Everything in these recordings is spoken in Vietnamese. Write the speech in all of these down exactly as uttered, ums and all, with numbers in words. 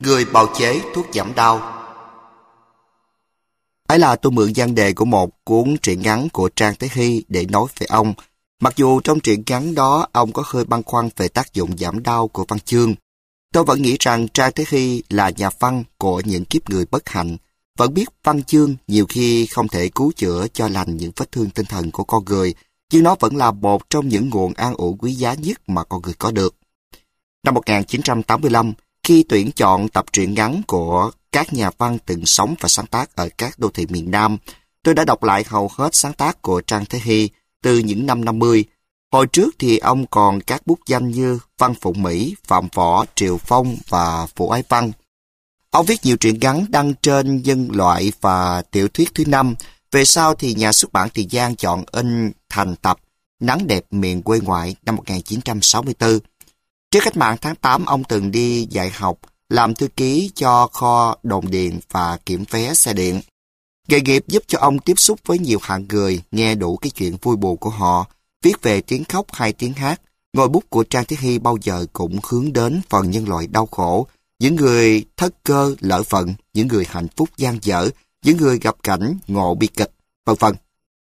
Người bào chế thuốc giảm đau. Ấy là tôi mượn nhan đề của một cuốn truyện ngắn của Trang Thế Hy để nói về ông. Mặc dù trong truyện ngắn đó ông có hơi băn khoăn về tác dụng giảm đau của văn chương, tôi vẫn nghĩ rằng Trang Thế Hy là nhà văn của những kiếp người bất hạnh, vẫn biết văn chương nhiều khi không thể cứu chữa cho lành những vết thương tinh thần của con người, nhưng nó vẫn là một trong những nguồn an ủi quý giá nhất mà con người có được. Năm một nghìn chín trăm tám mươi lăm, khi tuyển chọn tập truyện ngắn của các nhà văn từng sống và sáng tác ở các đô thị miền Nam, tôi đã đọc lại hầu hết sáng tác của Trang Thế Hy từ những năm năm mươi. Hồi trước thì ông còn các bút danh như Văn Phụng Mỹ, Phạm Võ, Triều Phong và Vũ Ái Văn. Ông viết nhiều truyện ngắn đăng trên Nhân Loại và Tiểu thuyết thứ năm. Về sau thì nhà xuất bản Tiền Giang chọn in thành tập Nắng đẹp miền quê ngoại năm một nghìn chín trăm sáu mươi tư. Trước cách mạng tháng tám, ông từng đi dạy học, làm thư ký cho kho đồn điện và kiểm vé xe điện. Nghề nghiệp giúp cho ông tiếp xúc với nhiều hạng người, nghe đủ cái chuyện vui buồn của họ, viết về tiếng khóc hay tiếng hát. Ngòi bút của Trang Thế Hy bao giờ cũng hướng đến phần nhân loại đau khổ, những người thất cơ lỡ phận, những người hạnh phúc dang dở, những người gặp cảnh ngộ bi kịch, vân vân.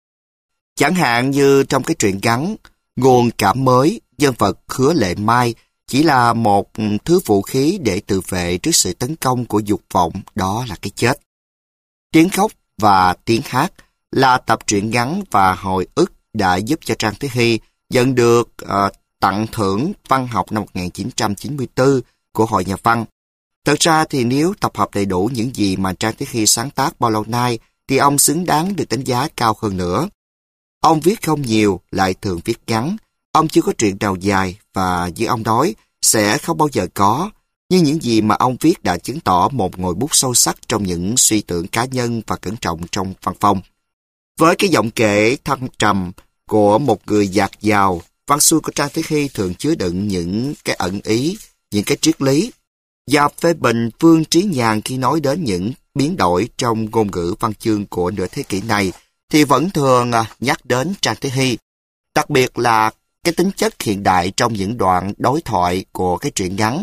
Chẳng hạn như trong cái truyện ngắn Nguồn Cảm Mới, nhân vật Hứa Lệ Mai chỉ là một thứ vũ khí để tự vệ trước sự tấn công của dục vọng, đó là cái chết. Tiếng khóc và tiếng hát là tập truyện ngắn và hồi ức đã giúp cho Trang Thế Hy nhận được uh, tặng thưởng văn học năm một nghìn chín trăm chín mươi tư của Hội Nhà văn. Thật ra thì nếu tập hợp đầy đủ những gì mà Trang Thế Hy sáng tác bao lâu nay thì ông xứng đáng được đánh giá cao hơn nữa. Ông viết không nhiều, lại thường viết ngắn. Ông chưa có truyện nào dài và như ông nói, sẽ không bao giờ có. Nhưng những gì mà ông viết đã chứng tỏ một ngòi bút sâu sắc trong những suy tưởng cá nhân và cẩn trọng trong văn phong. Với cái giọng kể thâm trầm của một người dạt dào, văn xuôi của Trang Thế Hy thường chứa đựng những cái ẩn ý, những cái triết lý. Và phê bình Vương Trí Nhàn khi nói đến những biến đổi trong ngôn ngữ văn chương của nửa thế kỷ này, thì vẫn thường nhắc đến Trang Thế Hy. Đặc biệt là cái tính chất hiện đại trong những đoạn đối thoại của cái truyện ngắn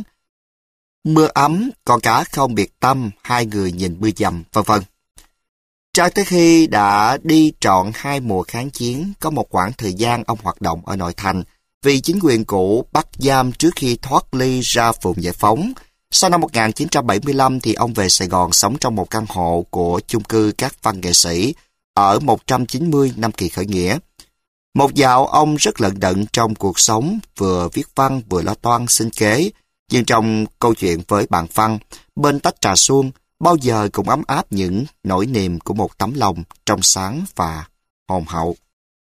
Mưa ấm, con cá không biệt tâm, hai người nhìn mưa dầm, vân vân. Trang Thế Hy đã đi trọn hai mùa kháng chiến, có một khoảng thời gian ông hoạt động ở nội thành, vì chính quyền cũ bắt giam trước khi thoát ly ra vùng giải phóng. Sau năm một nghìn chín trăm bảy mươi lăm thì ông về Sài Gòn sống trong một căn hộ của chung cư các văn nghệ sĩ ở một trăm chín mươi Nam Kỳ Khởi Nghĩa. Một dạo ông rất lận đận trong cuộc sống, vừa viết văn vừa lo toan sinh kế, nhưng trong câu chuyện với bạn văn, bên tách trà suông, bao giờ cũng ấm áp những nỗi niềm của một tấm lòng trong sáng và hồn hậu.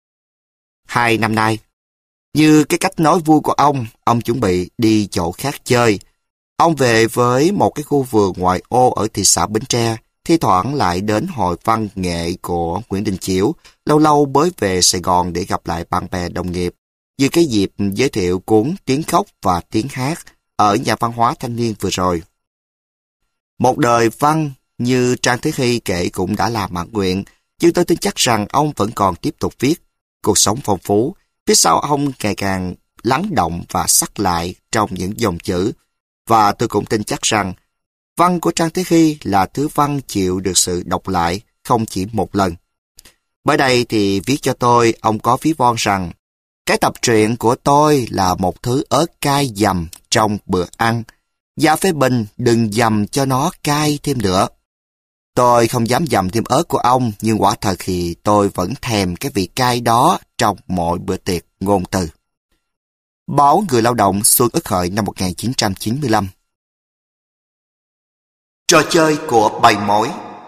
Hai năm nay, như cái cách nói vui của ông, ông chuẩn bị đi chỗ khác chơi. Ông về với một cái khu vườn ngoại ô ở thị xã Bến Tre, thi thoảng lại đến hội văn nghệ của Nguyễn Đình Chiểu, lâu lâu mới về Sài Gòn để gặp lại bạn bè đồng nghiệp, như cái dịp giới thiệu cuốn Tiếng Khóc và Tiếng Hát ở Nhà văn hóa thanh niên vừa rồi. Một đời văn như Trang Thế Hy kể cũng đã là mãn nguyện, nhưng tôi tin chắc rằng ông vẫn còn tiếp tục viết. Cuộc sống phong phú, phía sau ông ngày càng lắng động và sắc lại trong những dòng chữ. Và tôi cũng tin chắc rằng văn của Trang Thế Hy là thứ văn chịu được sự đọc lại không chỉ một lần. Bởi đây thì viết cho tôi, ông có ví von rằng cái tập truyện của tôi là một thứ ớt cay dầm trong bữa ăn, và phê bình đừng dầm cho nó cay thêm nữa. Tôi không dám dầm thêm ớt của ông, nhưng quả thật thì tôi vẫn thèm cái vị cay đó trong mỗi bữa tiệc ngôn từ. Báo Người Lao động, Xuân Ất Hợi năm một nghìn chín trăm chín mươi lăm. Trò chơi của bầy mối.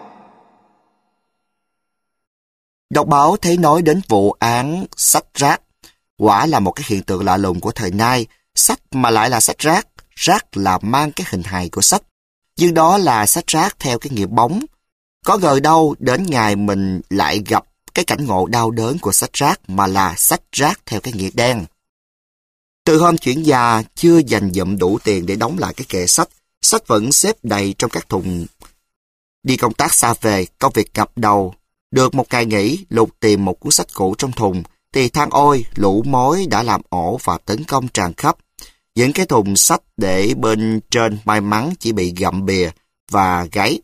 Đọc báo thấy nói đến vụ án sách rác. Quả là một cái hiện tượng lạ lùng của thời nay. Sách mà lại là sách rác. Rác là mang cái hình hài của sách. Nhưng đó là sách rác theo cái nghĩa bóng. Có ngờ đâu đến ngày mình lại gặp cái cảnh ngộ đau đớn của sách rác mà là sách rác theo cái nghĩa đen. Từ hôm chuyển nhà chưa dành dụm đủ tiền để đóng lại cái kệ sách, sách vẫn xếp đầy trong các thùng. Đi công tác xa về, công việc cập đầu. Được một ngày nghỉ, lục tìm một cuốn sách cũ trong thùng, thì than ôi, lũ mối đã làm ổ và tấn công tràn khắp. Những cái thùng sách để bên trên may mắn chỉ bị gặm bìa và gáy.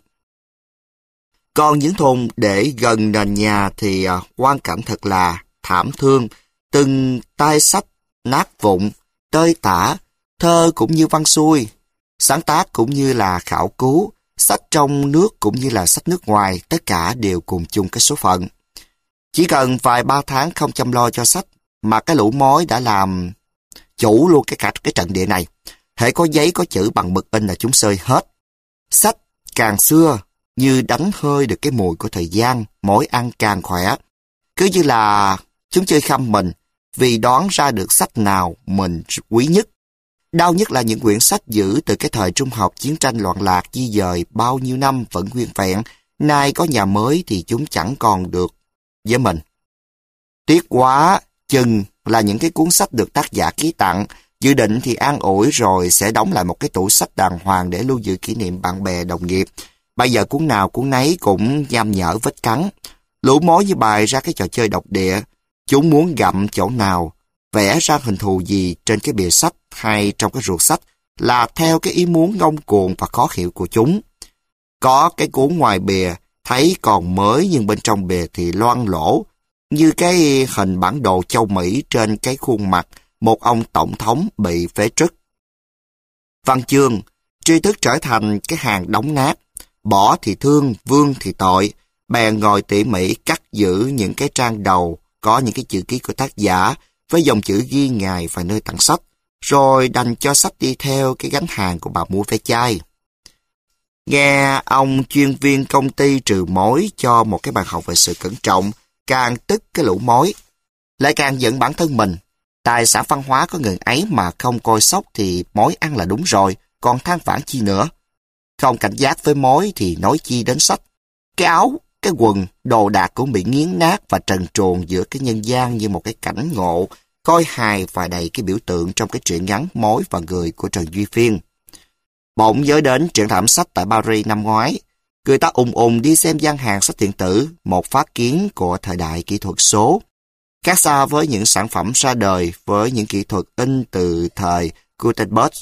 Còn những thùng để gần nền nhà thì à, quang cảnh thật là thảm thương. Từng tay sách nát vụn, tơi tả, thơ cũng như văn xuôi, sáng tác cũng như là khảo cứu, sách trong nước cũng như là sách nước ngoài, tất cả đều cùng chung cái số phận. Chỉ cần vài ba tháng không chăm lo cho sách mà cái lũ mối đã làm chủ luôn cái cả cái trận địa này. Hễ có giấy có chữ bằng mực in là chúng xơi hết. Sách càng xưa như đánh hơi được cái mùi của thời gian, mối ăn càng khỏe. Cứ như là chúng chơi khăm mình vì đoán ra được sách nào mình quý nhất. Đau nhất là những quyển sách giữ từ cái thời trung học chiến tranh loạn lạc di dời bao nhiêu năm vẫn nguyên vẹn. Nay có nhà mới thì chúng chẳng còn được với mình. Tiếc quá, chừng là những cái cuốn sách được tác giả ký tặng, dự định thì an ủi rồi sẽ đóng lại một cái tủ sách đàng hoàng để lưu giữ kỷ niệm bạn bè đồng nghiệp. Bây giờ cuốn nào cuốn nấy cũng nham nhở vết cắn. Lũ mối như bài ra cái trò chơi độc địa. Chúng muốn gặm chỗ nào, vẽ ra hình thù gì trên cái bìa sách hay trong cái ruột sách là theo cái ý muốn ngông cuồng và khó hiểu của chúng. Có cái cuốn ngoài bìa thấy còn mới nhưng bên trong bìa thì loang lỗ, như cái hình bản đồ châu Mỹ trên cái khuôn mặt một ông tổng thống bị phế truất. Văn chương, tri thức trở thành cái hàng đóng nát, bỏ thì thương, vương thì tội, bèn ngồi tỉ mỉ cắt giữ những cái trang đầu có những cái chữ ký của tác giả với dòng chữ ghi ngày và nơi tặng sách, rồi đành cho sách đi theo cái gánh hàng của bà mua vé chai. Nghe ông chuyên viên công ty trừ mối cho một cái bàn học về sự cẩn trọng, càng tức cái lũ mối, lại càng giận bản thân mình. Tài sản văn hóa có ngần ấy mà không coi sóc thì mối ăn là đúng rồi, còn than vãn chi nữa. Không cảnh giác với mối thì nói chi đến sách. Cái áo, cái quần, đồ đạc cũng bị nghiến nát và trần truồng giữa cái nhân gian như một cái cảnh ngộ, coi hài và đầy cái biểu tượng trong cái truyện ngắn Mối và Người của Trần Duy Phiên. Bỗng nhớ đến triển lãm sách tại Paris năm ngoái. Người ta ùn ùn đi xem gian hàng sách điện tử, một phát kiến của thời đại kỹ thuật số. Khác xa với những sản phẩm ra đời với những kỹ thuật in từ thời Gutenberg.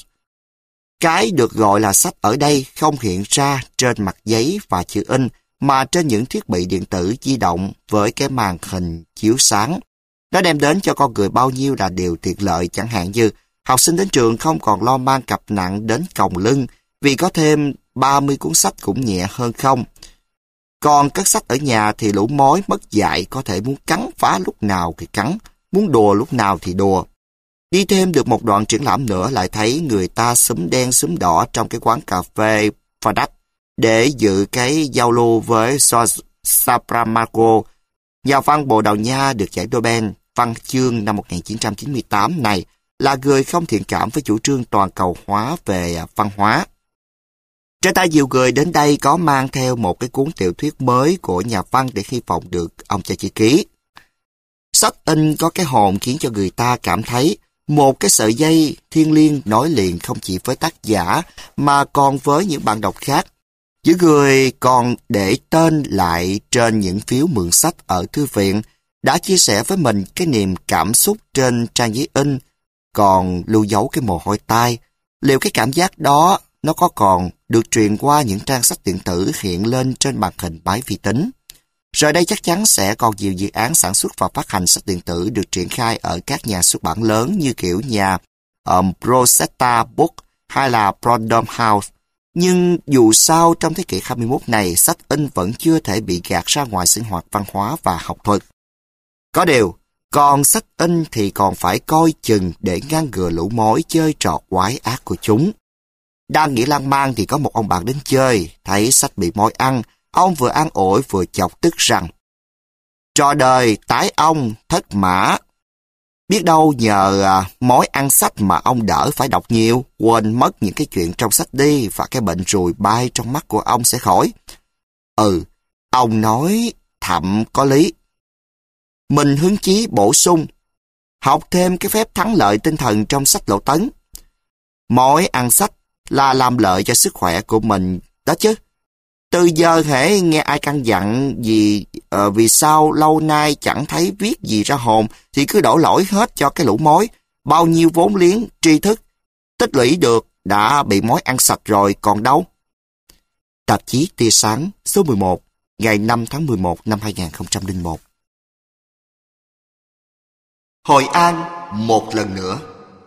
Cái được gọi là sách ở đây không hiện ra trên mặt giấy và chữ in, mà trên những thiết bị điện tử di động với cái màn hình chiếu sáng. Nó đem đến cho con người bao nhiêu là điều tiện lợi, chẳng hạn như học sinh đến trường không còn lo mang cặp nặng đến còng lưng vì có thêm ba mươi cuốn sách cũng nhẹ hơn không. Còn cất sách ở nhà thì lũ mối mất dạy có thể muốn cắn phá lúc nào thì cắn, muốn đùa lúc nào thì đùa. Đi thêm được một đoạn triển lãm nữa lại thấy người ta xúm đen xúm đỏ trong cái quán cà phê Fadak để dự cái giao lưu với George Saramago, nhà văn Bồ Đào Nha được giải Nobel văn chương năm một nghìn chín trăm chín mươi tám này, là người không thiện cảm với chủ trương toàn cầu hóa về văn hóa. Trên tay nhiều người đến đây có mang theo một cái cuốn tiểu thuyết mới của nhà văn để hy vọng được ông cho chữ ký. Sách in có cái hồn khiến cho người ta cảm thấy một cái sợi dây thiêng liêng nối liền không chỉ với tác giả mà còn với những bạn đọc khác. Những người còn để tên lại trên những phiếu mượn sách ở thư viện đã chia sẻ với mình cái niềm cảm xúc trên trang giấy in, còn lưu dấu cái mồ hôi tai. Liệu cái cảm giác đó nó có còn được truyền qua những trang sách điện tử hiện lên trên màn hình máy vi tính? Rồi đây chắc chắn sẽ còn nhiều dự án sản xuất và phát hành sách điện tử được triển khai ở các nhà xuất bản lớn như kiểu nhà um, Rosetta Book hay là Random House. Nhưng dù sao trong thế kỷ hai mươi mốt này, sách in vẫn chưa thể bị gạt ra ngoài sinh hoạt văn hóa và học thuật. Có điều, còn sách in thì còn phải coi chừng để ngăn ngừa lũ mối chơi trò quái ác của chúng. Đang nghĩ lan man thì có một ông bạn đến chơi, thấy sách bị mối ăn, ông vừa an ủi vừa chọc tức rằng: trò đời tái ông thất mã. Biết đâu nhờ à, mối ăn sách mà ông đỡ phải đọc nhiều, quên mất những cái chuyện trong sách đi và cái bệnh ruồi bay trong mắt của ông sẽ khỏi. Ừ, ông nói thậm có lý. Mình hứng chí bổ sung, học thêm cái phép thắng lợi tinh thần trong sách Lộ Tấn. Mối ăn sách là làm lợi cho sức khỏe của mình đó chứ. Từ giờ hễ nghe ai căn dặn gì uh, vì sao lâu nay chẳng thấy viết gì ra hồn thì cứ đổ lỗi hết cho cái lũ mối. Bao nhiêu vốn liếng, tri thức Tích lũy được đã bị mối ăn sạch rồi, còn đâu? Tạp chí Tia Sáng số mười một, ngày năm tháng mười một năm hai nghìn không trăm lẻ một. Hội An một lần nữa.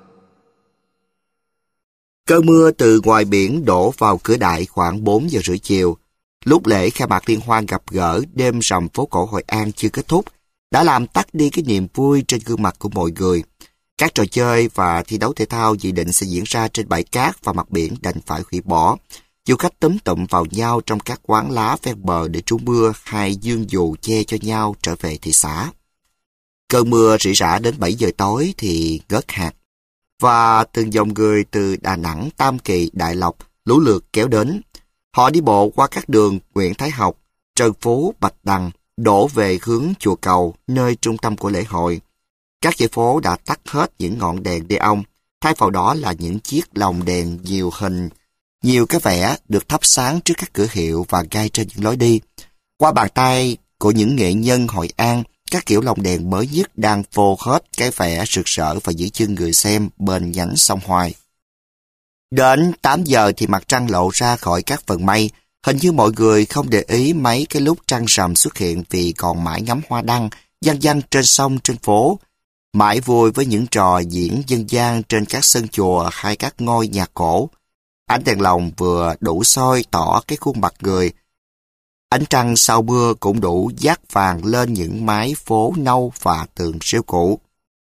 Cơn mưa từ ngoài biển đổ vào cửa đại khoảng bốn giờ rưỡi chiều. Lúc lễ khai mạc liên hoan gặp gỡ đêm rằm phố cổ Hội An chưa kết thúc, đã làm tắt đi cái niềm vui trên gương mặt của mọi người. Các trò chơi và thi đấu thể thao dự định sẽ diễn ra trên bãi cát và mặt biển đành phải hủy bỏ. Du khách túm tụm vào nhau trong các quán lá ven bờ để trú mưa hay dương dù che cho nhau trở về thị xã. Cơn mưa rỉ rả đến bảy giờ tối thì ngớt hạt. Và từng dòng người từ Đà Nẵng, Tam Kỳ, Đại Lộc lũ lượt kéo đến. Họ đi bộ qua các đường Nguyễn Thái Học, Trần Phú, Bạch Đằng, đổ về hướng chùa Cầu, nơi trung tâm của lễ hội. Các dãy phố đã tắt hết những ngọn đèn neon, thay vào đó là những chiếc lồng đèn nhiều hình, nhiều cái vẽ được thắp sáng trước các cửa hiệu và gai trên những lối đi. Qua bàn tay của những nghệ nhân Hội An, các kiểu lồng đèn mới nhất đang phô hết cái vẻ rực rỡ và giữ chân người xem bên nhánh sông Hoài. Đến tám giờ thì mặt trăng lộ ra khỏi các vầng mây. Hình như mọi người không để ý mấy cái lúc trăng rằm xuất hiện vì còn mãi ngắm hoa đăng, văng văng trên sông, trên phố. Mãi vui với những trò diễn dân gian trên các sân chùa hay các ngôi nhà cổ. Ánh đèn lồng vừa đủ soi tỏ cái khuôn mặt người. Ánh trăng sau mưa cũng đủ dát vàng lên những mái phố nâu và tường rêu cũ.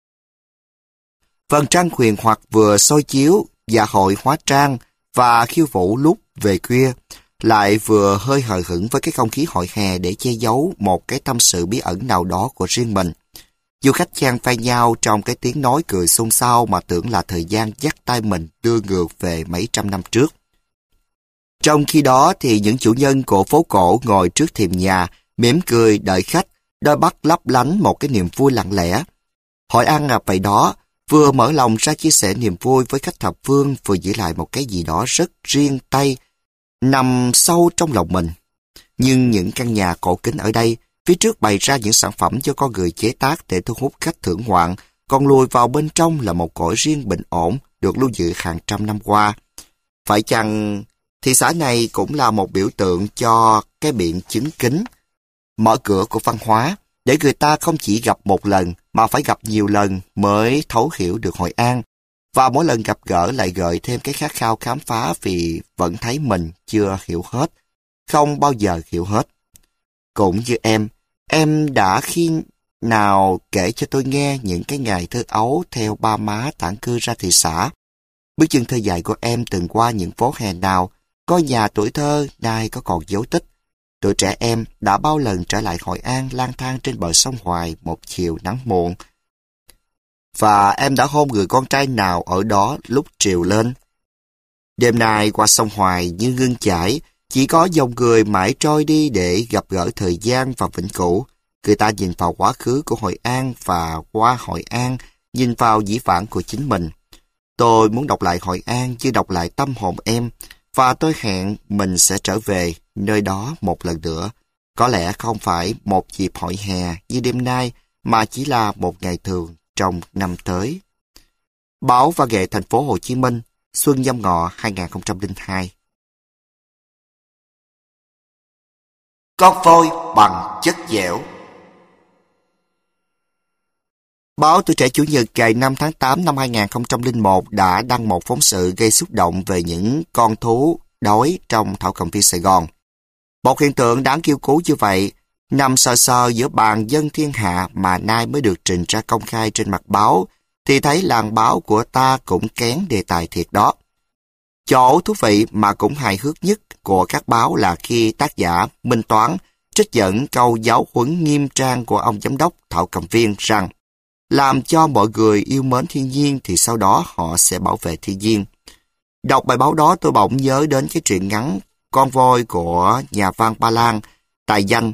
Vầng trăng huyền hoặc vừa soi chiếu dạ hội hóa trang và khiêu vũ lúc về khuya, lại vừa hơi hờ hững với cái không khí hội hè để che giấu một cái tâm sự bí ẩn nào đó của riêng mình. Du khách chan phay nhau trong cái tiếng nói cười xôn xao mà tưởng là thời gian dắt tay mình đưa ngược về mấy trăm năm trước. Trong khi đó thì những chủ nhân của phố cổ ngồi trước thềm nhà, mỉm cười đợi khách, đôi mắt lấp lánh một cái niềm vui lặng lẽ. Hội An là vậy đó, vừa mở lòng ra chia sẻ niềm vui với khách thập phương, vừa giữ lại một cái gì đó rất riêng tay, nằm sâu trong lòng mình. Nhưng những căn nhà cổ kính ở đây, phía trước bày ra những sản phẩm do con người chế tác để thu hút khách thưởng ngoạn, còn lùi vào bên trong là một cõi riêng bình ổn, được lưu giữ hàng trăm năm qua. Phải chăng thị xã này cũng là một biểu tượng cho cái biện chứng kính, mở cửa của văn hóa, để người ta không chỉ gặp một lần mà phải gặp nhiều lần mới thấu hiểu được Hội An, và mỗi lần gặp gỡ lại gợi thêm cái khát khao khám phá vì vẫn thấy mình chưa hiểu hết, không bao giờ hiểu hết. Cũng như em, em đã khi nào kể cho tôi nghe những cái ngày thơ ấu theo ba má tản cư ra thị xã. Bước chân thơ dài của em từng qua những phố hè nào, có nhà tuổi thơ nay có còn dấu tích. Tuổi trẻ em đã bao lần trở lại Hội An lang thang trên bờ sông Hoài một chiều nắng muộn. Và em đã hôn người con trai nào ở đó lúc triều lên. Đêm nay qua sông Hoài như ngưng chảy, chỉ có dòng người mãi trôi đi để gặp gỡ thời gian và vĩnh cửu. Người ta nhìn vào quá khứ của Hội An và qua Hội An, nhìn vào dĩ vãng của chính mình. Tôi muốn đọc lại Hội An như đọc lại tâm hồn em, và tôi hẹn mình sẽ trở về nơi đó một lần nữa. Có lẽ không phải một dịp hội hè như đêm nay, mà chỉ là một ngày thường trong năm tới. Báo Văn nghệ Thành phố Hồ Chí Minh, Xuân Nhâm Ngọ hai nghìn không trăm lẻ hai. Con voi bằng chất dẻo. Báo Tuổi Trẻ Chủ nhật ngày năm tháng tám năm hai nghìn không trăm lẻ một đã đăng một phóng sự gây xúc động về những con thú đói trong thảo cầm viên Sài Gòn. Một hiện tượng đáng kiêu cứu như vậy, nằm sờ sờ giữa bàn dân thiên hạ mà nay mới được trình ra công khai trên mặt báo, thì thấy làng báo của ta cũng kén đề tài thiệt đó. Chỗ thú vị mà cũng hài hước nhất của các báo là khi tác giả Minh Toán trích dẫn câu giáo huấn nghiêm trang của ông giám đốc thảo cầm viên rằng làm cho mọi người yêu mến thiên nhiên thì sau đó họ sẽ bảo vệ thiên nhiên. Đọc bài báo đó tôi bỗng nhớ đến cái truyện ngắn Con voi của nhà văn Ba Lan, tài danh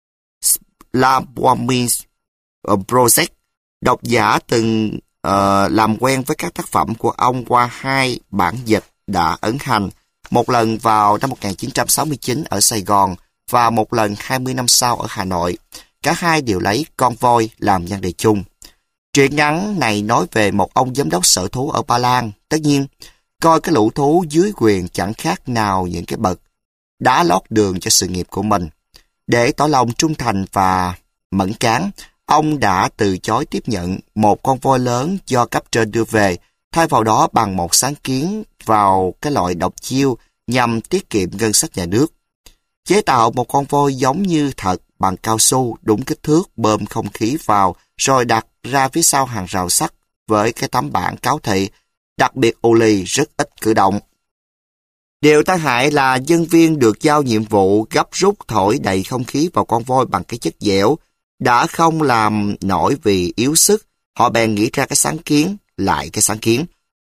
Slavomir Brožek. Độc giả từng uh, làm quen với các tác phẩm của ông qua hai bản dịch đã ấn hành, một lần vào năm một nghìn chín trăm sáu mươi chín ở Sài Gòn và một lần hai mươi năm sau ở Hà Nội. Cả hai đều lấy con voi làm nhan đề chung. Truyện ngắn này nói về một ông giám đốc sở thú ở Ba Lan. Tất nhiên, coi cái lũ thú dưới quyền chẳng khác nào những cái bậc đá lót đường cho sự nghiệp của mình. Để tỏ lòng trung thành và mẫn cán, ông đã từ chối tiếp nhận một con voi lớn do cấp trên đưa về, thay vào đó bằng một sáng kiến vào cái loại độc chiêu nhằm tiết kiệm ngân sách nhà nước. Chế tạo một con voi giống như thật bằng cao su đúng kích thước, bơm không khí vào, rồi đặt ra phía sau hàng rào sắt với cái tấm bảng cáo thị, đặc biệt ô lì rất ít cử động. Điều tai hại là nhân viên được giao nhiệm vụ gấp rút thổi đầy không khí vào con voi bằng cái chất dẻo, đã không làm nổi vì yếu sức, họ bèn nghĩ ra cái sáng kiến, lại cái sáng kiến.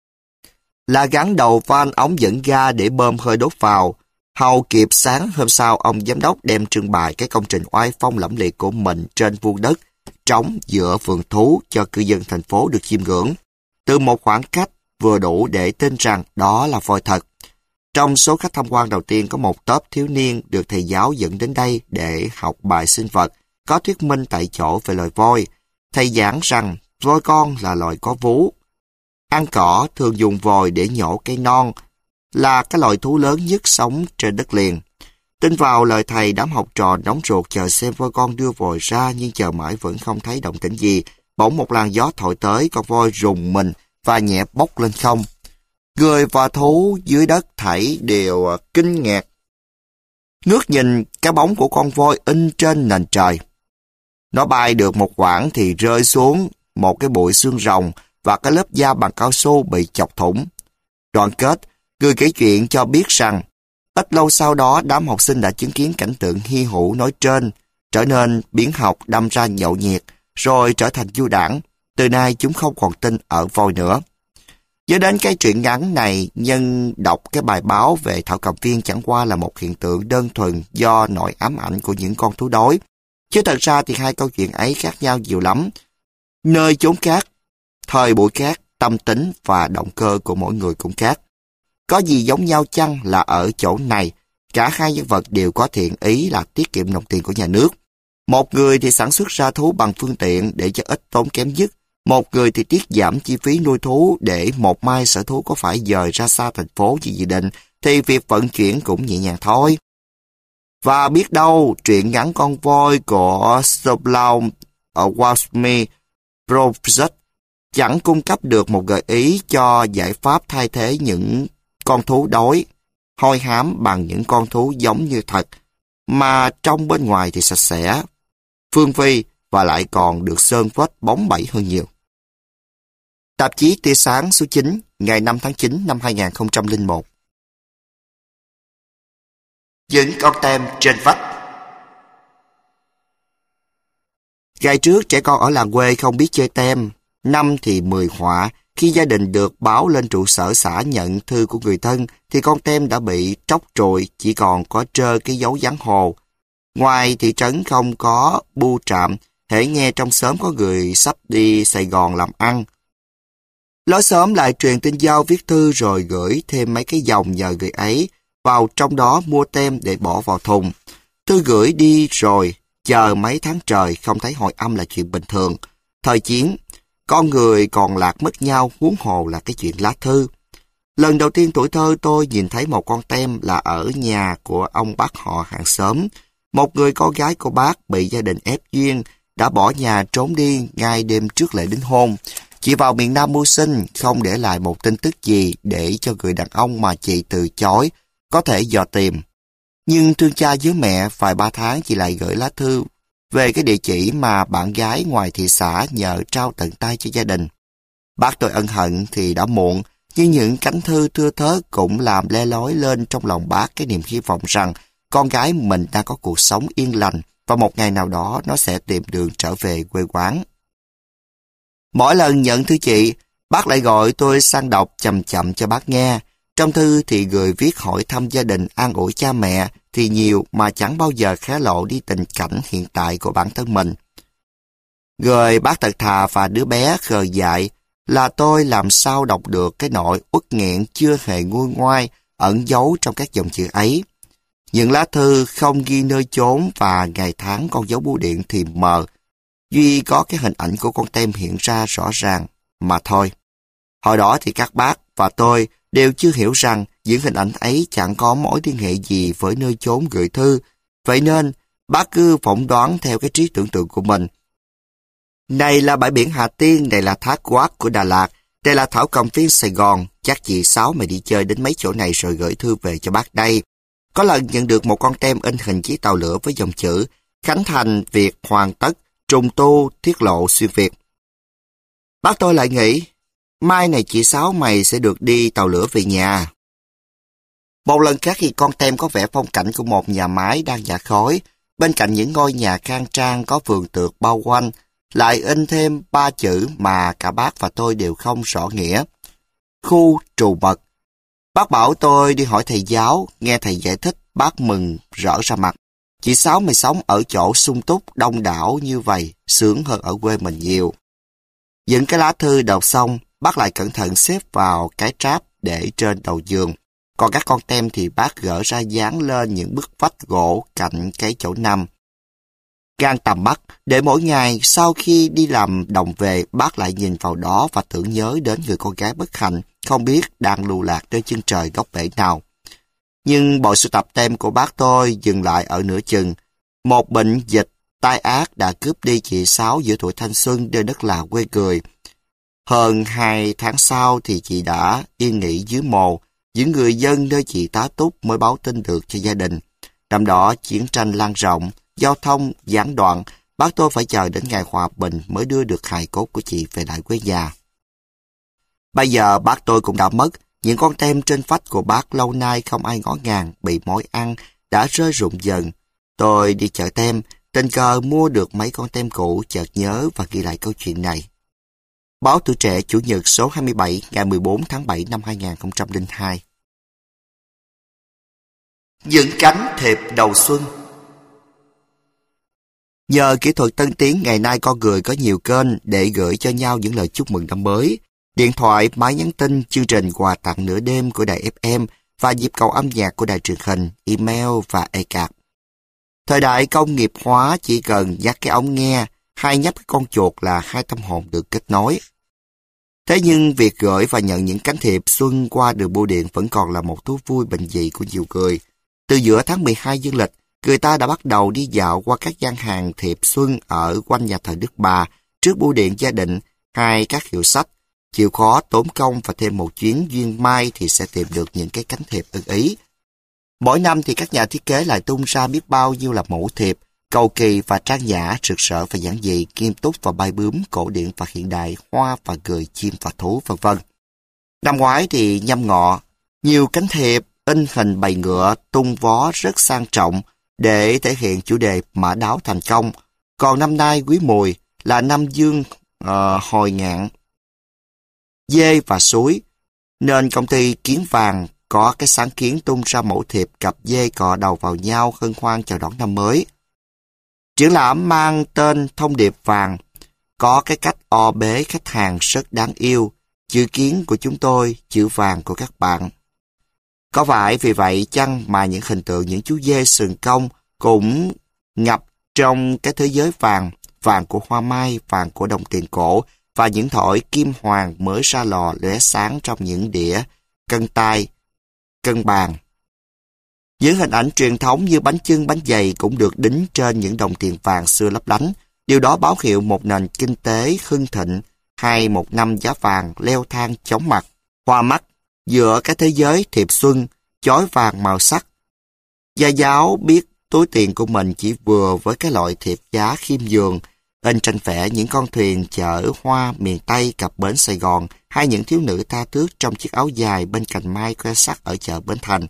Là gắn đầu van ống dẫn ga để bơm hơi đốt vào. Hầu kịp sáng hôm sau, ông giám đốc đem trưng bày cái công trình oai phong lẫm liệt của mình trên vuông đất trống giữa vườn thú cho cư dân thành phố được chiêm ngưỡng, từ một khoảng cách vừa đủ để tin rằng đó là voi thật. Trong số khách tham quan đầu tiên có một tốp thiếu niên được thầy giáo dẫn đến đây để học bài sinh vật, có thuyết minh tại chỗ về loài voi. Thầy giảng rằng voi con là loài có vú, ăn cỏ, thường dùng vòi để nhổ cây non, là cái loài thú lớn nhất sống trên đất liền. Tin vào lời thầy, đám học trò nóng ruột chờ xem voi con đưa vòi ra, nhưng chờ mãi vẫn không thấy động tĩnh gì. Bỗng một làn gió thổi tới, con voi rùng mình và nhẹ bốc lên không. Người và thú dưới đất thảy đều kinh ngạc, ngước nhìn cái bóng của con voi in trên nền trời. Nó bay được một quãng thì rơi xuống một cái bụi xương rồng và cái lớp da bằng cao su bị chọc thủng. Đoạn kết, người kể chuyện cho biết rằng ít lâu sau đó đám học sinh đã chứng kiến cảnh tượng hy hữu nói trên, trở nên biến học đâm ra nhậu nhẹt, rồi trở thành du đảng. Từ nay chúng không còn tin ở voi nữa. Nhớ đến cái chuyện ngắn này, nhân đọc cái bài báo về thảo cầm viên chẳng qua là một hiện tượng đơn thuần do nỗi ám ảnh của những con thú đói. Chứ thật ra thì hai câu chuyện ấy khác nhau nhiều lắm. Nơi chốn khác, thời buổi khác, tâm tính và động cơ của mỗi người cũng khác. Có gì giống nhau chăng là ở chỗ này, cả hai nhân vật đều có thiện ý là tiết kiệm đồng tiền của nhà nước. Một người thì sản xuất ra thú bằng phương tiện để cho ít tốn kém nhất, một người thì tiết giảm chi phí nuôi thú để một mai sở thú có phải dời ra xa thành phố như dự định, thì việc vận chuyển cũng nhẹ nhàng thôi. Và biết đâu, truyện ngắn con voi của Soblau ở Wasmi Project chẳng cung cấp được một gợi ý cho giải pháp thay thế những con thú đói, hôi hám bằng những con thú giống như thật, mà trong bên ngoài thì sạch sẽ, phương vi và lại còn được sơn phết bóng bẩy hơn nhiều. Tạp chí Tia Sáng số chín, ngày năm tháng chín năm hai nghìn không trăm lẻ một. Những con tem trên vách. Ngày trước trẻ con ở làng quê không biết chơi tem, năm thì mười họa. Khi gia đình được báo lên trụ sở xã nhận thư của người thân, thì con tem đã bị tróc trụi, chỉ còn có trơ cái dấu dán hồ. Ngoài thị trấn không có bưu trạm, hễ nghe trong xóm có người sắp đi Sài Gòn làm ăn, lối xóm lại truyền tin giao viết thư rồi gửi thêm mấy cái dòng nhờ người ấy vào trong đó mua tem để bỏ vào thùng. Thư gửi đi rồi, chờ mấy tháng trời không thấy hồi âm là chuyện bình thường. Thời chiến, con người còn lạc mất nhau, huống hồ là cái chuyện lá thư. Lần đầu tiên tuổi thơ tôi nhìn thấy một con tem là ở nhà của ông bác họ hàng xóm. Một người con gái của bác bị gia đình ép duyên, đã bỏ nhà trốn đi ngay đêm trước lễ đính hôn. Chị vào miền Nam mưu sinh, không để lại một tin tức gì để cho người đàn ông mà chị từ chối có thể dò tìm. Nhưng thương cha với mẹ, vài ba tháng chị lại gửi lá thư về cái địa chỉ mà bạn gái ngoài thị xã nhờ trao tận tay cho gia đình. Bác tôi ân hận thì đã muộn, nhưng những cánh thư thưa thớt cũng làm le lói lên trong lòng bác cái niềm hy vọng rằng con gái mình đang có cuộc sống yên lành và một ngày nào đó nó sẽ tìm đường trở về quê quán. Mỗi lần nhận thư chị, bác lại gọi tôi sang đọc chậm chậm cho bác nghe. Trong thư thì người viết hỏi thăm gia đình, an ủi cha mẹ thì nhiều mà chẳng bao giờ hé lộ đi tình cảnh hiện tại của bản thân mình. Người bác thật thà và đứa bé khờ dại là tôi làm sao đọc được cái nỗi uất nghẹn chưa hề nguôi ngoai ẩn giấu trong các dòng chữ ấy. Những lá thư không ghi nơi chốn và ngày tháng con dấu bưu điện thì mờ, duy có cái hình ảnh của con tem hiện ra rõ ràng mà thôi. Hồi đó thì các bác và tôi đều chưa hiểu rằng những hình ảnh ấy chẳng có mối liên hệ gì với nơi chốn gửi thư. Vậy nên, bác cứ phỏng đoán theo cái trí tưởng tượng của mình. Này là bãi biển Hà Tiên, này là thác Quát của Đà Lạt, đây là thảo cầm viên Sài Gòn, chắc chị Sáu mày đi chơi đến mấy chỗ này rồi gửi thư về cho bác đây. Có lần nhận được một con tem in hình chiếc tàu lửa với dòng chữ Khánh thành việc hoàn tất, trùng tu, thiết lộ xuyên Việt. Bác tôi lại nghĩ, mai này chị Sáu mày sẽ được đi tàu lửa về nhà. Một lần khác khi con tem có vẽ phong cảnh của một nhà máy đang nhả khói, bên cạnh những ngôi nhà khang trang có vườn tược bao quanh, lại in thêm ba chữ mà cả bác và tôi đều không rõ nghĩa. Khu trù mật. Bác bảo tôi đi hỏi thầy giáo, nghe thầy giải thích, bác mừng rỡ ra mặt. Chị Sáu mày sống ở chỗ sung túc, đông đảo như vậy, sướng hơn ở quê mình nhiều. Những cái lá thư đọc xong, bác lại cẩn thận xếp vào cái tráp để trên đầu giường. Còn các con tem thì bác gỡ ra dán lên những bức vách gỗ cạnh cái chỗ nằm. Gan tầm mắt, để mỗi ngày sau khi đi làm đồng về, bác lại nhìn vào đó và tưởng nhớ đến người con gái bất hạnh, không biết đang lưu lạc nơi chân trời góc bể nào. Nhưng bộ sưu tập tem của bác tôi dừng lại ở nửa chừng. Một bệnh dịch tai ác đã cướp đi chị Sáu giữa tuổi thanh xuân nơi đất lạ quê người. Hơn hai tháng sau thì chị đã yên nghỉ dưới mồ. Những người dân nơi chị tá túc mới báo tin được cho gia đình. Năm đó chiến tranh lan rộng, giao thông gián đoạn, bác tôi phải chờ đến ngày hòa bình mới đưa được hài cốt của chị về lại quê nhà. Bây giờ bác tôi cũng đã mất, những con tem trên vách của bác lâu nay không ai ngó ngàng, bị mối ăn, đã rơi rụng dần. Tôi đi chợ tem, tình cờ mua được mấy con tem cũ, chợt nhớ và ghi lại câu chuyện này. Báo Tuổi Trẻ Chủ nhật số hai mươi bảy ngày mười bốn tháng bảy năm hai nghìn không trăm lẻ hai. Những cánh thiệp đầu xuân. Nhờ kỹ thuật tân tiến, ngày nay con người có nhiều kênh để gửi cho nhau những lời chúc mừng năm mới. Điện thoại, máy nhắn tin, chương trình quà tặng nửa đêm của đài ép em và nhịp cầu âm nhạc của đài truyền hình, email và e-card. Thời đại công nghiệp hóa chỉ cần nhắc cái ống nghe hay nhấp cái con chuột là hai tâm hồn được kết nối. Thế nhưng việc gửi và nhận những cánh thiệp xuân qua đường bưu điện vẫn còn là một thú vui bình dị của nhiều người. Từ giữa tháng mười hai dương lịch, người ta đã bắt đầu đi dạo qua các gian hàng thiệp xuân ở quanh nhà thờ Đức Bà, trước bưu điện gia đình hay các hiệu sách. Chịu khó tốn công và thêm một chuyến duyên may thì sẽ tìm được những cái cánh thiệp ưng ý. Mỗi năm thì các nhà thiết kế lại tung ra biết bao nhiêu là mẫu thiệp, cầu kỳ và trang nhã, rực rỡ và giản dị, nghiêm túc và bay bướm, cổ điển và hiện đại, hoa và cười, chim và thú, vân vân. Năm ngoái thì nhâm ngọ, nhiều cánh thiệp in hình bầy ngựa tung vó rất sang trọng để thể hiện chủ đề mã đáo thành công. Còn năm nay Quý Mùi là năm dương uh, hồi ngạn, dê và suối, nên công ty Kiến Vàng có cái sáng kiến tung ra mẫu thiệp cặp dê cọ đầu vào nhau hân hoan chào đón năm mới. Triển lãm mang tên Thông điệp vàng, có cái cách o bế khách hàng rất đáng yêu, chữ kiến của chúng tôi, chữ vàng của các bạn. Có phải vì vậy chăng mà những hình tượng những chú dê sừng cong cũng ngập trong cái thế giới vàng, vàng của hoa mai, vàng của đồng tiền cổ và những thỏi kim hoàng mới ra lò lóe sáng trong những đĩa, cân tay, cân bàn. Những hình ảnh truyền thống như bánh chưng, bánh dày cũng được đính trên những đồng tiền vàng xưa lấp lánh. Điều đó báo hiệu một nền kinh tế hưng thịnh hay một năm giá vàng leo thang chóng mặt, hoa mắt giữa cái thế giới thiệp xuân, chói vàng màu sắc. Gia giáo biết túi tiền của mình chỉ vừa với cái loại thiệp giá khiêm nhường, in tranh vẽ những con thuyền chở hoa miền Tây cập bến Sài Gòn hay những thiếu nữ tha thướt trong chiếc áo dài bên cành mai que sắt ở chợ Bến Thành.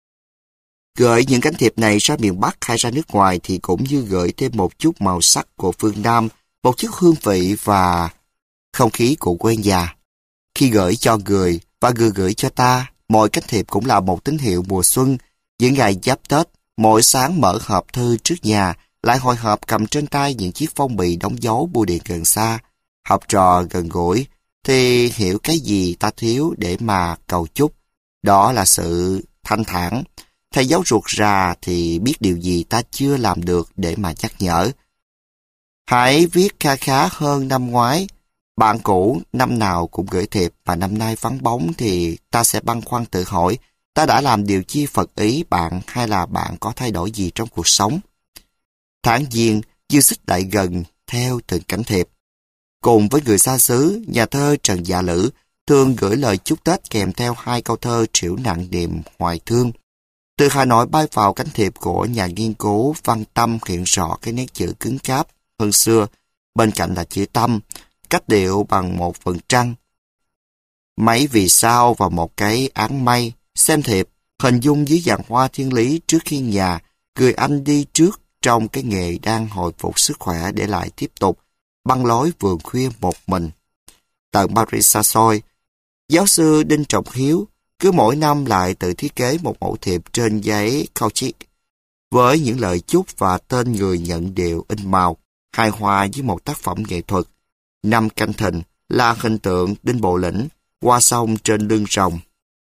Gửi những cánh thiệp này ra miền Bắc hay ra nước ngoài thì cũng như gửi thêm một chút màu sắc của phương Nam, một chút hương vị và không khí của quê nhà. Khi gửi cho người và người gửi cho ta, mỗi cánh thiệp cũng là một tín hiệu mùa xuân. Những ngày giáp Tết, mỗi sáng mở hộp thư trước nhà, lại hồi hộp cầm trên tay những chiếc phong bì đóng dấu bưu điện gần xa. Học trò gần gũi thì hiểu cái gì ta thiếu để mà cầu chúc. Đó là sự thanh thản. Thầy giáo ruột rà thì biết điều gì ta chưa làm được để mà nhắc nhở. Hãy viết kha khá hơn năm ngoái. Bạn cũ năm nào cũng gửi thiệp mà năm nay vắng bóng thì ta sẽ băn khoăn tự hỏi ta đã làm điều chi phật ý bạn hay là bạn có thay đổi gì trong cuộc sống. Tháng Giêng dư xích lại gần theo từng cảnh thiệp. Cùng với người xa xứ, nhà thơ Trần Dạ Lữ thường gửi lời chúc Tết kèm theo hai câu thơ trĩu nặng niềm hoài thương. Từ Hà Nội bay vào cánh thiệp của nhà nghiên cứu Văn Tâm hiện rõ cái nét chữ cứng cáp hơn xưa, bên cạnh là chữ Tâm, cách điệu bằng một phần trăng. Mấy vì sao và một cái áng mây, xem thiệp, hình dung dưới giàn hoa thiên lý trước khi nhà, người anh đi trước trong cái nghề đang hồi phục sức khỏe để lại tiếp tục, băng lối vườn khuya một mình. Tận Paris xa xôi, giáo sư Đinh Trọng Hiếu cứ mỗi năm lại tự thiết kế một mẫu thiệp trên giấy cauchy với những lời chúc và tên người nhận đều in màu, hài hòa với một tác phẩm nghệ thuật. Năm Canh Thìn là hình tượng Đinh Bộ Lĩnh qua sông trên lưng rồng.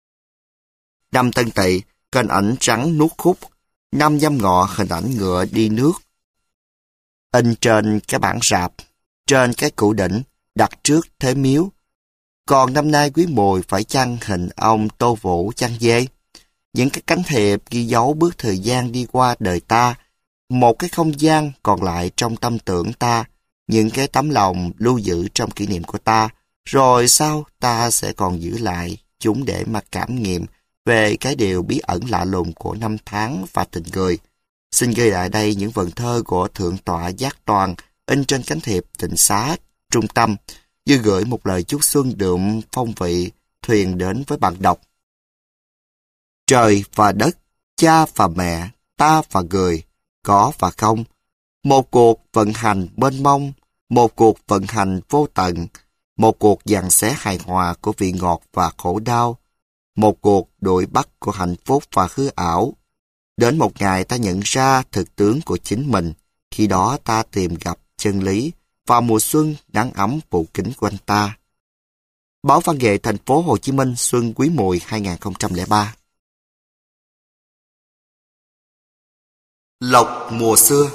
Năm Tân Tỵ, hình ảnh rắn nuốt khúc. Năm Nhâm Ngọ, hình ảnh ngựa đi nước. In trên cái bảng rạp, trên cái củ đỉnh, đặt trước thế miếu. Còn năm nay Quý Mùi phải chăng hình ông Tô Vũ chăn dê. Những cái cánh thiệp ghi dấu bước thời gian đi qua đời ta, một cái không gian còn lại trong tâm tưởng ta, những cái tấm lòng lưu giữ trong kỷ niệm của ta, rồi sau ta sẽ còn giữ lại chúng để mà cảm nghiệm về cái điều bí ẩn lạ lùng của năm tháng và tình người. Xin ghi lại đây những vần thơ của Thượng tọa Giác Toàn in trên cánh thiệp Tịnh Xá Trung Tâm, như gửi một lời chúc xuân đượm phong vị thuyền đến với bạn đọc. Trời và đất, cha và mẹ, ta và người, có và không, một cuộc vận hành mênh mông, một cuộc vận hành vô tận, một cuộc giằng xé hài hòa của vị ngọt và khổ đau, một cuộc đuổi bắt của hạnh phúc và hư ảo. Đến một ngày ta nhận ra thực tướng của chính mình, khi đó ta tìm gặp chân lý, và mùa xuân nắng ấm phủ kín quanh ta. Báo Văn nghệ Thành phố Hồ Chí Minh, xuân Quý Mùi hai nghìn không trăm lẻ ba. Lộc mùa xưa.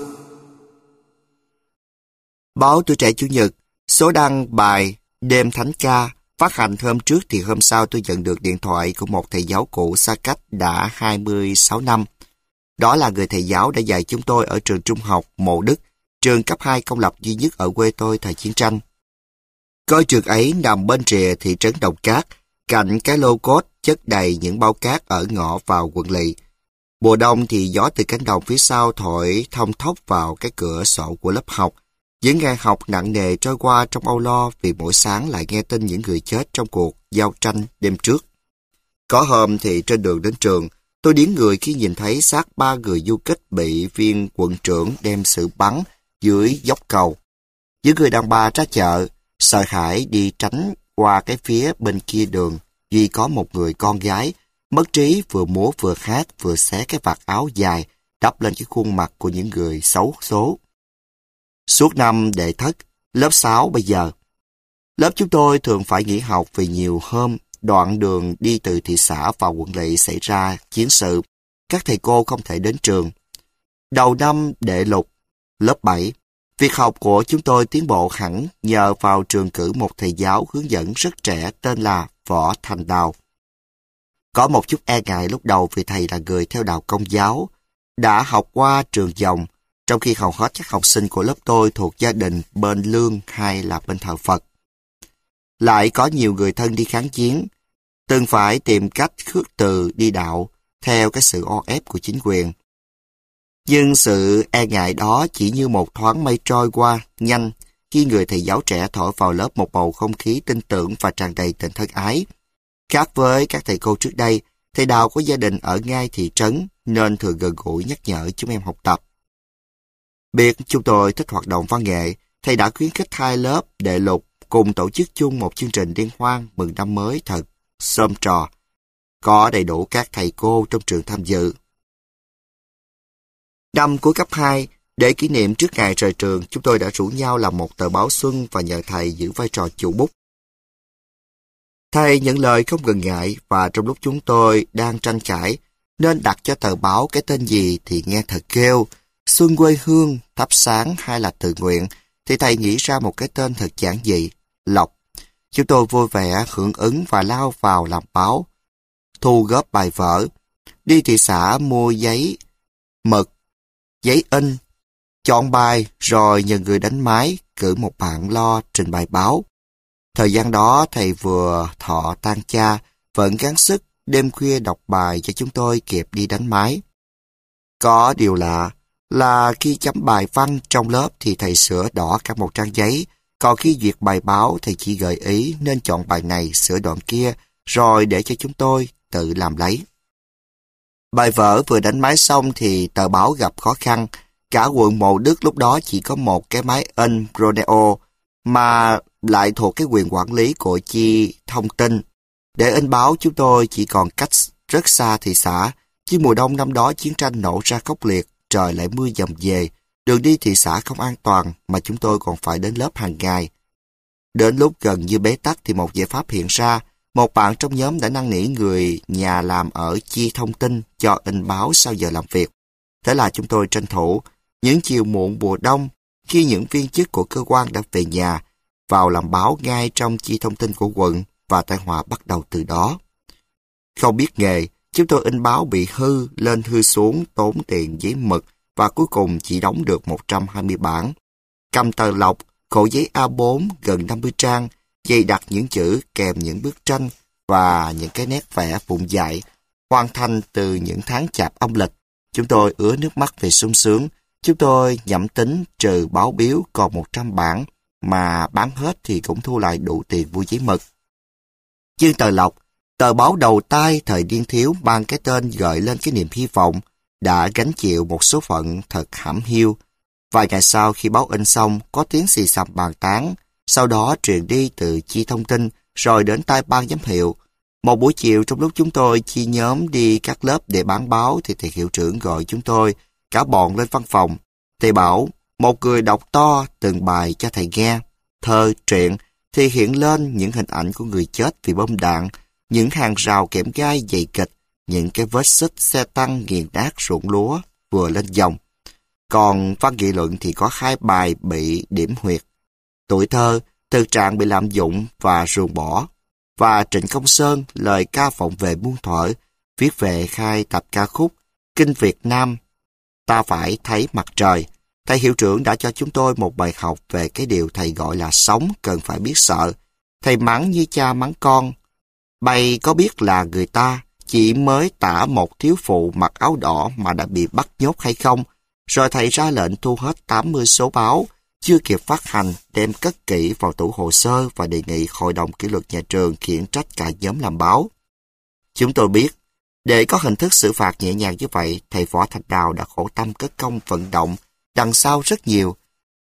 Báo Tuổi Trẻ Chủ nhật, số đăng bài Đêm Thánh Ca, phát hành hôm trước thì hôm sau tôi nhận được điện thoại của một thầy giáo cũ xa cách đã hai mươi sáu năm. Đó là người thầy giáo đã dạy chúng tôi ở trường trung học Mộ Đức, trường cấp hai công lập duy nhất ở quê tôi thời chiến tranh. Ngôi trường ấy nằm bên rìa thị trấn Đồng Cát, cạnh cái lô cốt chất đầy những bao cát ở ngõ vào quận lỵ. Mùa đông thì gió từ cánh đồng phía sau thổi thông thốc vào cái cửa sổ của lớp học. Những ngày học nặng nề trôi qua trong âu lo vì mỗi sáng lại nghe tin những người chết trong cuộc giao tranh đêm trước. Có hôm thì trên đường đến trường, tôi điếng người khi nhìn thấy xác ba người du kích bị viên quận trưởng đem xử bắn dưới dốc cầu. Những người đàn bà ra chợ, sợ hãi đi tránh qua cái phía bên kia đường vì có một người con gái mất trí vừa múa vừa hát vừa xé cái vạt áo dài đắp lên cái khuôn mặt của những người xấu số. Suốt năm đệ thất, lớp sáu bây giờ, lớp chúng tôi thường phải nghỉ học vì nhiều hôm đoạn đường đi từ thị xã vào quận lỵ xảy ra chiến sự, các thầy cô không thể đến trường. Đầu năm đệ lục, lớp bảy, việc học của chúng tôi tiến bộ hẳn nhờ vào trường cử một thầy giáo hướng dẫn rất trẻ tên là Võ Thành Đào. Có một chút e ngại lúc đầu vì thầy là người theo đạo Công giáo, đã học qua trường dòng, trong khi hầu hết các học sinh của lớp tôi thuộc gia đình bên lương hay là bên thờ Phật. Lại có nhiều người thân đi kháng chiến, từng phải tìm cách khước từ đi đạo theo cái sự o ép của chính quyền. Nhưng sự e ngại đó chỉ như một thoáng mây trôi qua nhanh khi người thầy giáo trẻ thổi vào lớp một bầu không khí tin tưởng và tràn đầy tình thân ái. Khác với các thầy cô trước đây, thầy Đào có gia đình ở ngay thị trấn nên thường gần gũi nhắc nhở chúng em học tập. Biết chúng tôi thích hoạt động văn nghệ, thầy đã khuyến khích hai lớp đệ lục cùng tổ chức chung một chương trình liên hoan mừng năm mới thật xôm trò. Có đầy đủ các thầy cô trong trường tham dự. Năm cuối cấp hai, để kỷ niệm trước ngày rời trường, chúng tôi đã rủ nhau làm một tờ báo xuân và nhờ thầy giữ vai trò chủ bút. Thầy nhận lời không ngần ngại và trong lúc chúng tôi đang tranh cãi nên đặt cho tờ báo cái tên gì thì nghe thật kêu, Xuân quê hương, thắp sáng hay là tự nguyện, thì thầy nghĩ ra một cái tên thật giản dị, lộc. Chúng tôi vui vẻ hưởng ứng và lao vào làm báo, thu góp bài vở, đi thị xã mua giấy, mực, giấy in, chọn bài rồi nhờ người đánh máy, cử một bạn lo trình bày báo. Thời gian đó thầy vừa thọ tang cha, vẫn gắng sức đêm khuya đọc bài cho chúng tôi kịp đi đánh máy. Có điều lạ là khi chấm bài văn trong lớp thì thầy sửa đỏ cả một trang giấy, còn khi duyệt bài báo thầy chỉ gợi ý nên chọn bài này sửa đoạn kia rồi để cho chúng tôi tự làm lấy. Bài vở vừa đánh máy xong thì tờ báo gặp khó khăn. Cả quận Mộ Đức lúc đó chỉ có một cái máy in Broneo mà lại thuộc cái quyền quản lý của Chi Thông tin. Để in báo chúng tôi chỉ còn cách rất xa thị xã. Chứ mùa đông năm đó chiến tranh nổ ra khốc liệt, trời lại mưa dầm về. Đường đi thị xã không an toàn mà chúng tôi còn phải đến lớp hàng ngày. Đến lúc gần như bế tắc thì một giải pháp hiện ra. Một bạn trong nhóm đã năn nỉ người nhà làm ở Chi Thông tin cho in báo sau giờ làm việc. Thế là chúng tôi tranh thủ. Những chiều muộn mùa đông, khi những viên chức của cơ quan đã về nhà, vào làm báo ngay trong Chi Thông tin của quận và tai họa bắt đầu từ đó. Không biết nghề, chúng tôi in báo bị hư, lên hư xuống, tốn tiền giấy mực và cuối cùng chỉ đóng được một trăm hai mươi bản. Cầm tờ lộc, khổ giấy A bốn gần năm mươi trang, dày đặt những chữ kèm những bức tranh và những cái nét vẽ vụn dại, hoàn thành từ những tháng chạp âm lịch. Chúng tôi ứa nước mắt về sung sướng. Chúng tôi nhẩm tính trừ báo biếu còn một trăm bản, mà bán hết thì cũng thu lại đủ tiền mua giấy mực. Chương tờ lộc, tờ báo đầu tay thời niên thiếu mang cái tên gợi lên cái niềm hy vọng, đã gánh chịu một số phận thật hãm hiu. Vài ngày sau khi báo in xong, có tiếng xì xầm bàn tán, sau đó truyền đi từ Chi Thông tin, rồi đến tai ban giám hiệu. Một buổi chiều trong lúc chúng tôi chia nhóm đi các lớp để bán báo thì thầy hiệu trưởng gọi chúng tôi, cả bọn lên văn phòng. Thầy bảo, một người đọc to từng bài cho thầy nghe. Thơ, truyện thì hiện lên những hình ảnh của người chết vì bom đạn, những hàng rào kẽm gai dày kịch, những cái vết xích xe tăng nghiền nát ruộng lúa vừa lên dòng. Còn văn nghị luận thì có hai bài bị điểm huyệt. Tuổi thơ, từ trạng bị lạm dụng và ruồng bỏ. Và Trịnh Công Sơn, lời ca vọng về muôn thuở, viết về khai tập ca khúc Kinh Việt Nam, ta phải thấy mặt trời. Thầy hiệu trưởng đã cho chúng tôi một bài học về cái điều thầy gọi là sống cần phải biết sợ. Thầy mắng như cha mắng con. Bày có biết là người ta chỉ mới tả một thiếu phụ mặc áo đỏ mà đã bị bắt nhốt hay không? Rồi thầy ra lệnh thu hết tám mươi số báo, chưa kịp phát hành, đem cất kỹ vào tủ hồ sơ và đề nghị hội đồng kỷ luật nhà trường khiển trách cả nhóm làm báo. Chúng tôi biết, để có hình thức xử phạt nhẹ nhàng như vậy, thầy Võ Thành Đào đã khổ tâm cất công vận động, đằng sau rất nhiều.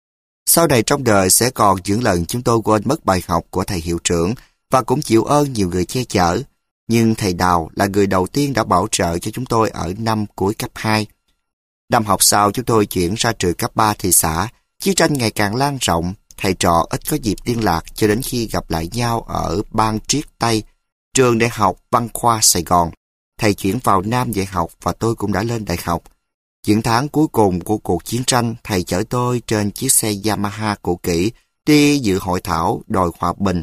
Sau này trong đời sẽ còn những lần chúng tôi quên mất bài học của thầy hiệu trưởng và cũng chịu ơn nhiều người che chở. Nhưng thầy Đào là người đầu tiên đã bảo trợ cho chúng tôi ở năm cuối cấp hai. Năm học sau chúng tôi chuyển ra trường cấp ba thị xã, chiến tranh ngày càng lan rộng, thầy trò ít có dịp liên lạc cho đến khi gặp lại nhau ở Ban Triết Tây, trường đại học Văn khoa Sài Gòn. Thầy chuyển vào Nam dạy học và tôi cũng đã lên đại học. Những tháng cuối cùng của cuộc chiến tranh, thầy chở tôi trên chiếc xe Yamaha cũ kỹ đi dự hội thảo đòi hòa bình,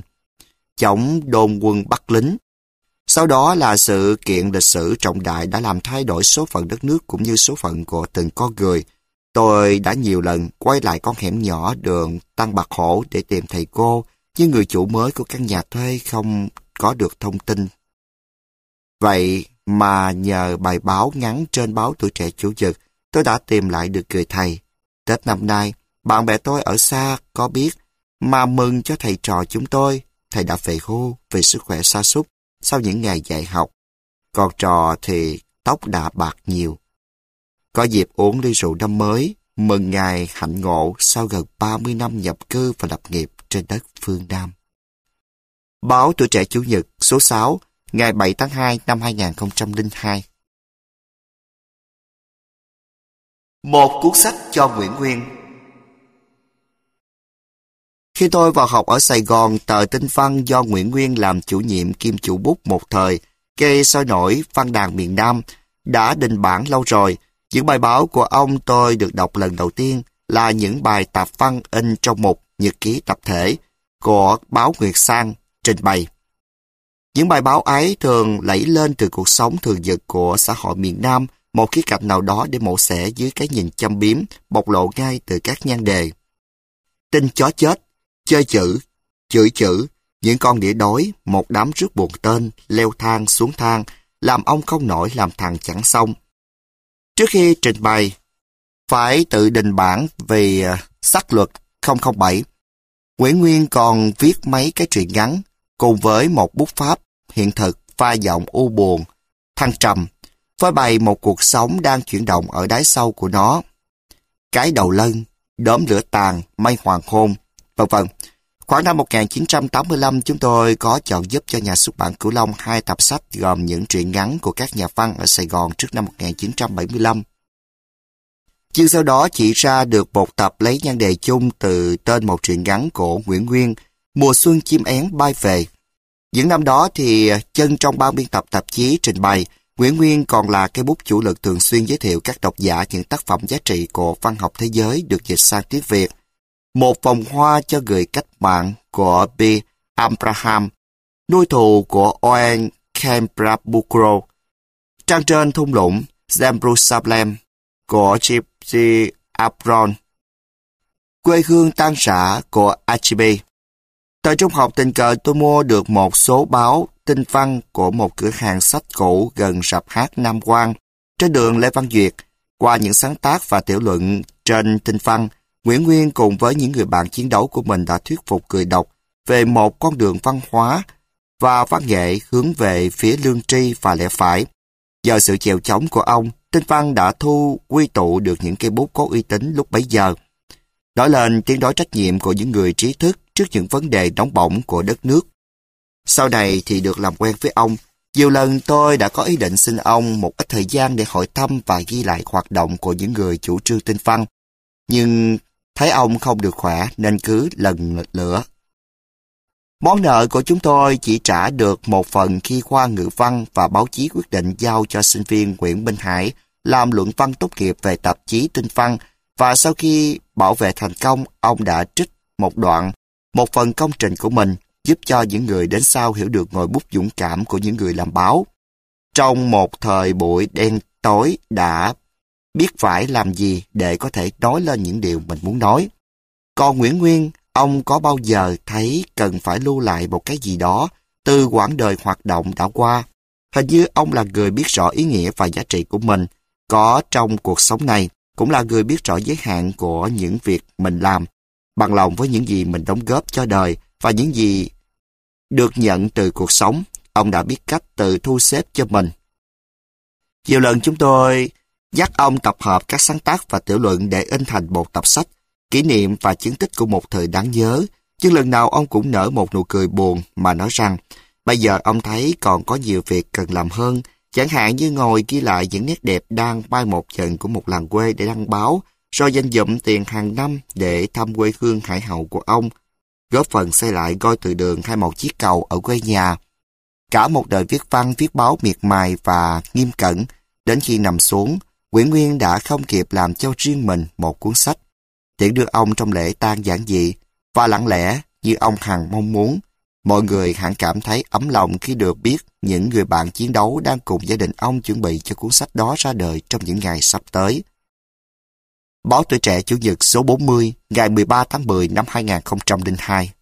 chống đồn quân Bắc lính. Sau đó là sự kiện lịch sử trọng đại đã làm thay đổi số phận đất nước cũng như số phận của từng con người. Tôi đã nhiều lần quay lại con hẻm nhỏ đường Tăng Bạc Hổ để tìm thầy cô, nhưng người chủ mới của căn nhà thuê không có được thông tin. Vậy mà nhờ bài báo ngắn trên báo Tuổi Trẻ Chủ nhật, tôi đã tìm lại được người thầy. Tết năm nay, bạn bè tôi ở xa có biết, mà mừng cho thầy trò chúng tôi. Thầy đã về hưu vì sức khỏe sa sút sau những ngày dạy học. Còn trò thì tóc đã bạc nhiều. Có dịp uống ly rượu năm mới, mừng ngày hạnh ngộ sau gần ba mươi năm nhập cư và lập nghiệp trên đất phương Nam. Báo Tuổi Trẻ Chủ nhật số sáu, ngày bảy tháng hai năm hai nghìn không trăm lẻ hai. Một cuốn sách cho Nguyễn Nguyên. Khi tôi vào học ở Sài Gòn, tờ Tinh Văn do Nguyễn Nguyên làm chủ nhiệm kiêm chủ bút một thời, gây sôi nổi văn đàn miền Nam, đã đình bản lâu rồi. Những bài báo của ông tôi được đọc lần đầu tiên là những bài tạp văn in trong một nhật ký tập thể. của báo Nguyệt Sang trình bày. Những bài báo ấy thường lẫy lên từ cuộc sống thường nhật của xã hội miền Nam, một khía cạnh nào đó để mổ xẻ dưới cái nhìn châm biếm, bộc lộ ngay từ các nhan đề. Tin chó chết, chơi chữ, chửi chữ, những con đĩa đói, một đám rước buồn tên, leo thang xuống thang, làm ông không nổi làm thằng chẳng xong. Trước khi trình bày, phải tự đình bản vì sắc luật không không bảy, Nguyễn Nguyên còn viết mấy cái truyện ngắn, cùng với một bút pháp hiện thực pha giọng u buồn, thăng trầm, phơi bày một cuộc sống đang chuyển động ở đáy sâu của nó. Cái đầu lân, đốm lửa tàn, mây hoàng hôn, vân vân. Khoảng năm một nghìn chín trăm tám mươi lăm, chúng tôi có chọn giúp cho nhà xuất bản Cửu Long hai tập sách gồm những truyện ngắn của các nhà văn ở Sài Gòn trước năm một nghìn chín trăm bảy mươi lăm. Chương sau đó chỉ ra được một tập lấy nhan đề chung từ tên một truyện ngắn của Nguyễn Nguyên, Mùa xuân chim én bay về. Những năm đó thì chân trong ban biên tập tạp chí trình bày, Nguyễn Nguyên còn là cây bút chủ lực thường xuyên giới thiệu các độc giả những tác phẩm giá trị của văn học thế giới được dịch sang tiếng Việt. Một vòng hoa cho người cách mạng của B. Abraham, Nuôi thù của Owen Kemprabukro, Trang trên thung lũng Jerusalem của Gypsy Abron, Quê hương tan rã của Archibald. Thời trung học tình cờ tôi mua được một số báo tinh văn của một cửa hàng sách cũ gần rạp hát Nam Quang trên đường Lê Văn Duyệt. Qua những sáng tác và tiểu luận trên tinh văn, Nguyễn Nguyên cùng với những người bạn chiến đấu của mình đã thuyết phục người đọc về một con đường văn hóa và văn nghệ hướng về phía lương tri và lẽ phải. Nhờ sự chèo chống của ông, tinh văn đã thu quy tụ được những cây bút có uy tín lúc bấy giờ. Nói lên tiếng nói trách nhiệm của những người trí thức trước những vấn đề nóng bỏng của đất nước. Sau này thì được làm quen với ông, nhiều lần tôi đã có ý định xin ông một ít thời gian để hỏi thăm và ghi lại hoạt động của những người chủ trương tinh văn. Nhưng thấy ông không được khỏe nên cứ lần lữa. Món nợ của chúng tôi chỉ trả được một phần khi khoa ngữ văn và báo chí quyết định giao cho sinh viên Nguyễn Minh Hải làm luận văn tốt nghiệp về tạp chí tinh văn, và sau khi bảo vệ thành công, ông đã trích một đoạn, một phần công trình của mình, giúp cho những người đến sau hiểu được ngòi bút dũng cảm của những người làm báo. Trong một thời buổi đen tối đã biết phải làm gì để có thể nói lên những điều mình muốn nói. Còn Nguyễn Nguyên, ông có bao giờ thấy cần phải lưu lại một cái gì đó từ quãng đời hoạt động đã qua? Hình như ông là người biết rõ ý nghĩa và giá trị của mình có trong cuộc sống này, cũng là người biết rõ giới hạn của những việc mình làm, bằng lòng với những gì mình đóng góp cho đời và những gì được nhận từ cuộc sống. Ông đã biết cách tự thu xếp cho mình. Nhiều lần chúng tôi dắt ông tập hợp các sáng tác và tiểu luận để in thành một tập sách, kỷ niệm và chứng tích của một thời đáng nhớ. Nhưng lần nào ông cũng nở một nụ cười buồn mà nói rằng bây giờ ông thấy còn có nhiều việc cần làm hơn, chẳng hạn như ngồi ghi lại những nét đẹp đang mai một dần của một làng quê để đăng báo, rồi dành dụm tiền hàng năm để thăm quê hương hải hậu của ông, góp phần xây lại ngôi từ đường hay một chiếc cầu ở quê nhà. Cả một đời viết văn, viết báo miệt mài và nghiêm cẩn, đến khi nằm xuống, Nguyễn Nguyên đã không kịp làm cho riêng mình một cuốn sách, tiễn đưa ông trong lễ tang giản dị và lặng lẽ như ông hằng mong muốn. Mọi người hẳn cảm thấy ấm lòng khi được biết những người bạn chiến đấu đang cùng gia đình ông chuẩn bị cho cuốn sách đó ra đời trong những ngày sắp tới. Báo Tuổi Trẻ Chủ nhật số bốn mươi, ngày mười ba tháng mười năm hai nghìn không trăm lẻ hai.